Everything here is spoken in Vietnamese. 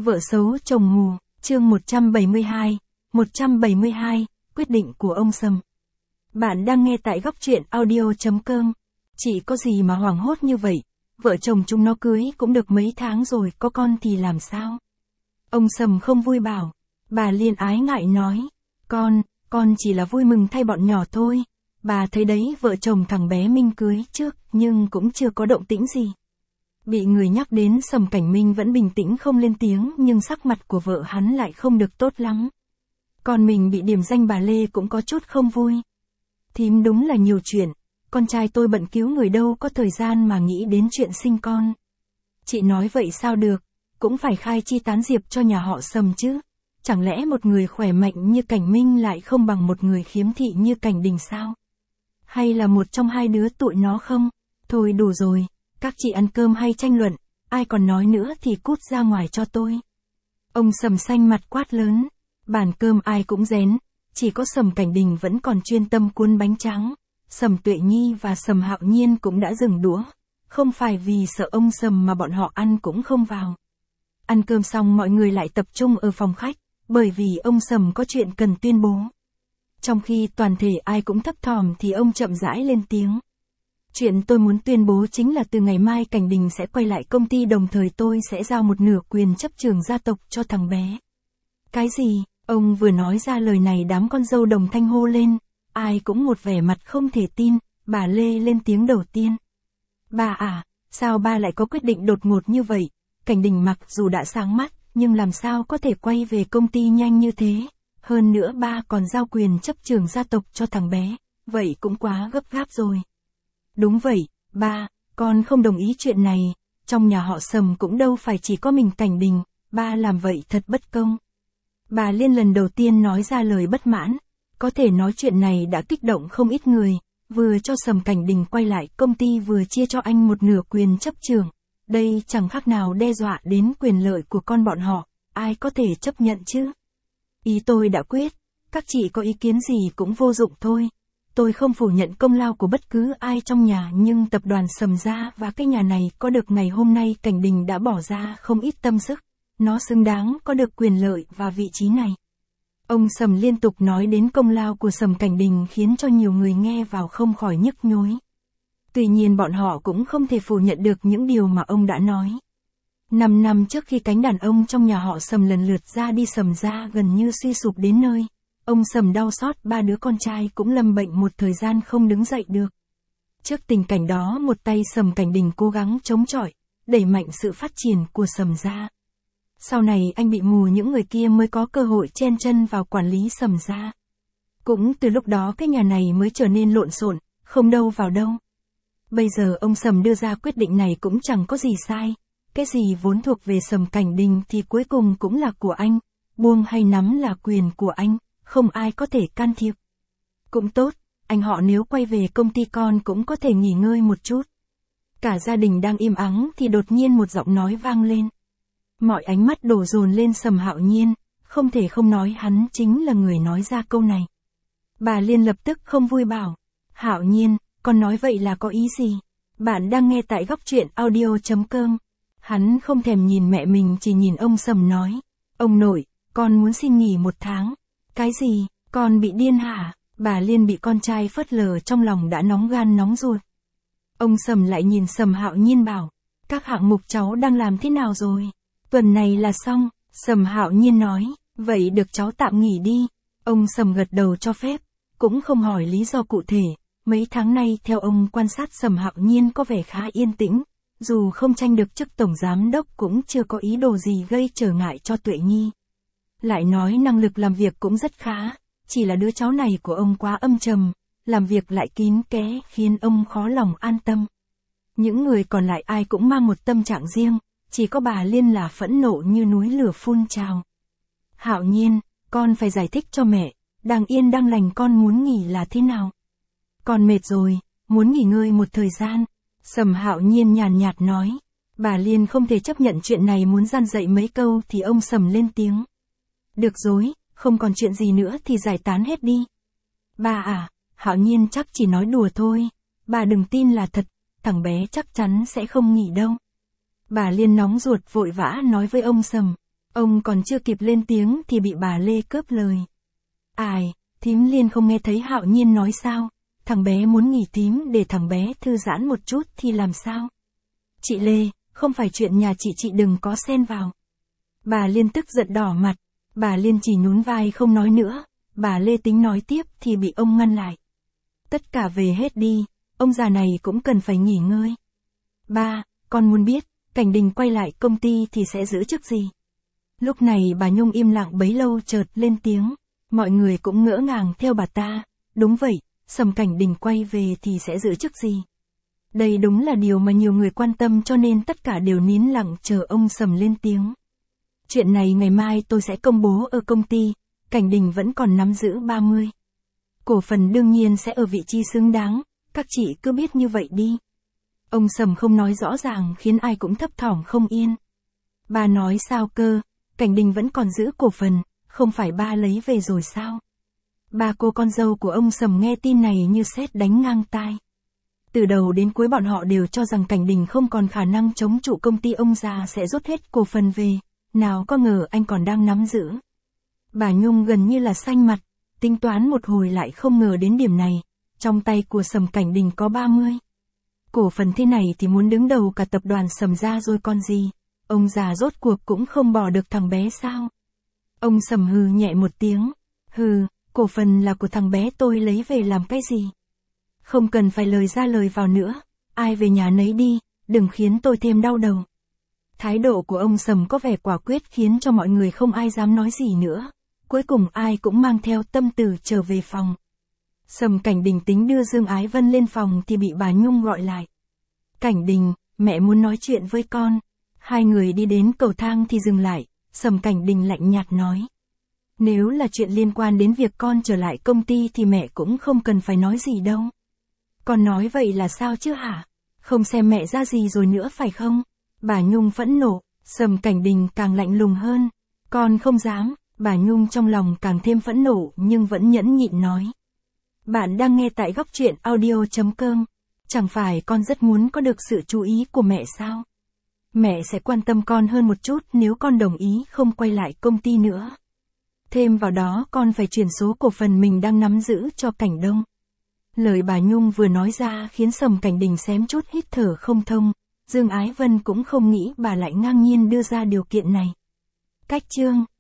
Vợ xấu chồng mù, chương 172, quyết định của ông Sầm. Bạn đang nghe tại góc truyện audio.com. Chị có gì mà hoảng hốt như vậy, vợ chồng chúng nó cưới cũng được mấy tháng rồi, có con thì làm sao? Ông Sầm không vui bảo. Bà Liên ái ngại nói, con chỉ là vui mừng thay bọn nhỏ thôi. Bà thấy đấy, vợ chồng thằng bé Minh cưới trước, nhưng cũng chưa có động tĩnh gì. Bị người nhắc đến, Sầm Cảnh Minh vẫn bình tĩnh không lên tiếng, nhưng sắc mặt của vợ hắn lại không được tốt lắm. Còn mình bị điểm danh bà Lê cũng có chút không vui. Thím đúng là nhiều chuyện, con trai tôi bận cứu người đâu có thời gian mà nghĩ đến chuyện sinh con. Chị nói vậy sao được, cũng phải khai chi tán diệp cho nhà họ Sầm chứ. Chẳng lẽ một người khỏe mạnh như Cảnh Minh lại không bằng một người khiếm thị như Cảnh Đình sao? Hay là một trong hai đứa tụi nó không? Thôi đủ rồi, các chị ăn cơm hay tranh luận, ai còn nói nữa thì cút ra ngoài cho tôi. Ông Sầm xanh mặt quát lớn, bàn cơm ai cũng rén, chỉ có Sầm Cảnh Đình vẫn còn chuyên tâm cuốn bánh tráng. Sầm Tuệ Nhi và Sầm Hạo Nhiên cũng đã dừng đũa, không phải vì sợ ông Sầm mà bọn họ ăn cũng không vào. Ăn cơm xong mọi người lại tập trung ở phòng khách, bởi vì ông Sầm có chuyện cần tuyên bố. Trong khi toàn thể ai cũng thấp thỏm thì ông chậm rãi lên tiếng. Chuyện tôi muốn tuyên bố chính là từ ngày mai Cảnh Đình sẽ quay lại công ty, đồng thời tôi sẽ giao một nửa quyền chấp chưởng gia tộc cho thằng bé. Cái gì? Ông vừa nói ra lời này đám con dâu đồng thanh hô lên, ai cũng một vẻ mặt không thể tin. Bà Lê lên tiếng đầu tiên. Bà à, sao ba lại có quyết định đột ngột như vậy? Cảnh Đình mặc dù đã sáng mắt, nhưng làm sao có thể quay về công ty nhanh như thế? Hơn nữa ba còn giao quyền chấp chưởng gia tộc cho thằng bé, vậy cũng quá gấp gáp rồi. Đúng vậy, ba, con không đồng ý chuyện này, trong nhà họ Sầm cũng đâu phải chỉ có mình Cảnh Đình, ba làm vậy thật bất công. Bà Liên lần đầu tiên nói ra lời bất mãn, có thể nói chuyện này đã kích động không ít người, vừa cho Sầm Cảnh Đình quay lại công ty vừa chia cho anh một nửa quyền chấp chưởng, đây chẳng khác nào đe dọa đến quyền lợi của con bọn họ, ai có thể chấp nhận chứ? Ý tôi đã quyết, các chị có ý kiến gì cũng vô dụng thôi. Tôi không phủ nhận công lao của bất cứ ai trong nhà, nhưng tập đoàn Sầm gia và cái nhà này có được ngày hôm nay Cảnh Đình đã bỏ ra không ít tâm sức. Nó xứng đáng có được quyền lợi và vị trí này. Ông Sầm liên tục nói đến công lao của Sầm Cảnh Đình khiến cho nhiều người nghe vào không khỏi nhức nhối. Tuy nhiên bọn họ cũng không thể phủ nhận được những điều mà ông đã nói. 5 năm trước khi cánh đàn ông trong nhà họ Sầm lần lượt ra đi, Sầm gia gần như suy sụp đến nơi. Ông Sầm đau xót, 3 đứa con trai cũng lâm bệnh một thời gian không đứng dậy được. Trước tình cảnh đó, một tay Sầm Cảnh Đình cố gắng chống chọi, đẩy mạnh sự phát triển của Sầm gia. Sau này anh bị mù, những người kia mới có cơ hội chen chân vào quản lý Sầm gia. Cũng từ lúc đó cái nhà này mới trở nên lộn xộn, không đâu vào đâu. Bây giờ ông Sầm đưa ra quyết định này cũng chẳng có gì sai. Cái gì vốn thuộc về Sầm Cảnh Đình thì cuối cùng cũng là của anh, buông hay nắm là quyền của anh, không ai có thể can thiệp. Cũng tốt, anh họ nếu quay về công ty con cũng có thể nghỉ ngơi một chút. Cả gia đình đang im ắng thì đột nhiên một giọng nói vang lên. Mọi ánh mắt đổ dồn lên Sầm Hạo Nhiên, không thể không nói hắn chính là người nói ra câu này. Bà Liên lập tức không vui bảo, Hạo Nhiên, con nói vậy là có ý gì? Bạn đang nghe tại góc truyện audio.com. Hắn không thèm nhìn mẹ mình, chỉ nhìn ông Sầm nói, ông nội, con muốn xin nghỉ 1 tháng. Cái gì, con bị điên hả? Bà Liên bị con trai phớt lờ trong lòng đã nóng gan nóng ruột. Ông Sầm lại nhìn Sầm Hạo Nhiên bảo, các hạng mục cháu đang làm thế nào rồi? Tuần này là xong. Sầm Hạo Nhiên nói, vậy được cháu tạm nghỉ đi. Ông Sầm gật đầu cho phép, cũng không hỏi lý do cụ thể. Mấy tháng nay theo ông quan sát, Sầm Hạo Nhiên có vẻ khá yên tĩnh, dù không tranh được chức tổng giám đốc cũng chưa có ý đồ gì gây trở ngại cho Tuệ Nhi. Lại nói năng lực làm việc cũng rất khá, chỉ là đứa cháu này của ông quá âm trầm, làm việc lại kín kẽ khiến ông khó lòng an tâm. Những người còn lại ai cũng mang một tâm trạng riêng, chỉ có bà Liên là phẫn nộ như núi lửa phun trào. Hạo Nhiên, con phải giải thích cho mẹ, đang yên đang lành con muốn nghỉ là thế nào? Con mệt rồi, muốn nghỉ ngơi một thời gian. Sầm Hạo Nhiên nhàn nhạt nói. Bà Liên không thể chấp nhận chuyện này, muốn gian dạy mấy câu thì ông Sầm lên tiếng. Được rồi, không còn chuyện gì nữa thì giải tán hết đi. Bà à, Hạo Nhiên chắc chỉ nói đùa thôi, bà đừng tin là thật, thằng bé chắc chắn sẽ không nghỉ đâu. Bà Liên nóng ruột vội vã nói với ông Sầm. Ông còn chưa kịp lên tiếng thì bị bà Lê cướp lời. Ai, thím Liên không nghe thấy Hạo Nhiên nói sao? Thằng bé muốn nghỉ thím để thằng bé thư giãn một chút thì làm sao? Chị Lê, không phải chuyện nhà chị đừng có xen vào. Bà Liên tức giận đỏ mặt, bà Liên chỉ nhún vai không nói nữa, bà Lê tính nói tiếp thì bị ông ngăn lại. Tất cả về hết đi, ông già này cũng cần phải nghỉ ngơi. Ba, con muốn biết, Cảnh Đình quay lại công ty thì sẽ giữ chức gì? Lúc này bà Nhung im lặng bấy lâu chợt lên tiếng, mọi người cũng ngỡ ngàng theo bà ta, đúng vậy, Sầm Cảnh Đình quay về thì sẽ giữ chức gì? Đây đúng là điều mà nhiều người quan tâm cho nên tất cả đều nín lặng chờ ông Sầm lên tiếng. Chuyện này ngày mai tôi sẽ công bố ở công ty, Cảnh Đình vẫn còn nắm giữ 30. Cổ phần đương nhiên sẽ ở vị trí xứng đáng, các chị cứ biết như vậy đi. Ông Sầm không nói rõ ràng khiến ai cũng thấp thỏm không yên. Bà nói sao cơ, Cảnh Đình vẫn còn giữ cổ phần, không phải ba lấy về rồi sao? Ba cô con dâu của ông Sầm nghe tin này như sét đánh ngang tai. Từ đầu đến cuối bọn họ đều cho rằng Cảnh Đình không còn khả năng chống trụ công ty ông già sẽ rút hết cổ phần về, nào có ngờ anh còn đang nắm giữ. Bà Nhung gần như là xanh mặt, tính toán một hồi lại không ngờ đến điểm này, trong tay của Sầm Cảnh Đình có 30. Cổ phần thế này thì muốn đứng đầu cả tập đoàn Sầm ra rồi còn gì, ông già rốt cuộc cũng không bỏ được thằng bé sao. Ông Sầm hừ nhẹ một tiếng, hừ, cổ phần là của thằng bé tôi lấy về làm cái gì? Không cần phải lời ra lời vào nữa, ai về nhà nấy đi, đừng khiến tôi thêm đau đầu. Thái độ của ông Sầm có vẻ quả quyết khiến cho mọi người không ai dám nói gì nữa. Cuối cùng ai cũng mang theo tâm tư trở về phòng. Sầm Cảnh Đình tính đưa Dương Ái Vân lên phòng thì bị bà Nhung gọi lại. Cảnh Đình, mẹ muốn nói chuyện với con. Hai người đi đến cầu thang thì dừng lại, Sầm Cảnh Đình lạnh nhạt nói. Nếu là chuyện liên quan đến việc con trở lại công ty thì mẹ cũng không cần phải nói gì đâu. Con nói vậy là sao chứ hả? Không xem mẹ ra gì rồi nữa phải không? Bà Nhung phẫn nộ, Sầm Cảnh Đình càng lạnh lùng hơn. Con không dám, bà Nhung trong lòng càng thêm phẫn nộ nhưng vẫn nhẫn nhịn nói. Bạn đang nghe tại góc truyện audio.com. Chẳng phải con rất muốn có được sự chú ý của mẹ sao? Mẹ sẽ quan tâm con hơn một chút nếu con đồng ý không quay lại công ty nữa. Thêm vào đó con phải chuyển số cổ phần mình đang nắm giữ cho Cảnh Đông. Lời bà Nhung vừa nói ra khiến Sầm Cảnh Đình xém chút hít thở không thông. Dương Ái Vân cũng không nghĩ bà lại ngang nhiên đưa ra điều kiện này. Cách chương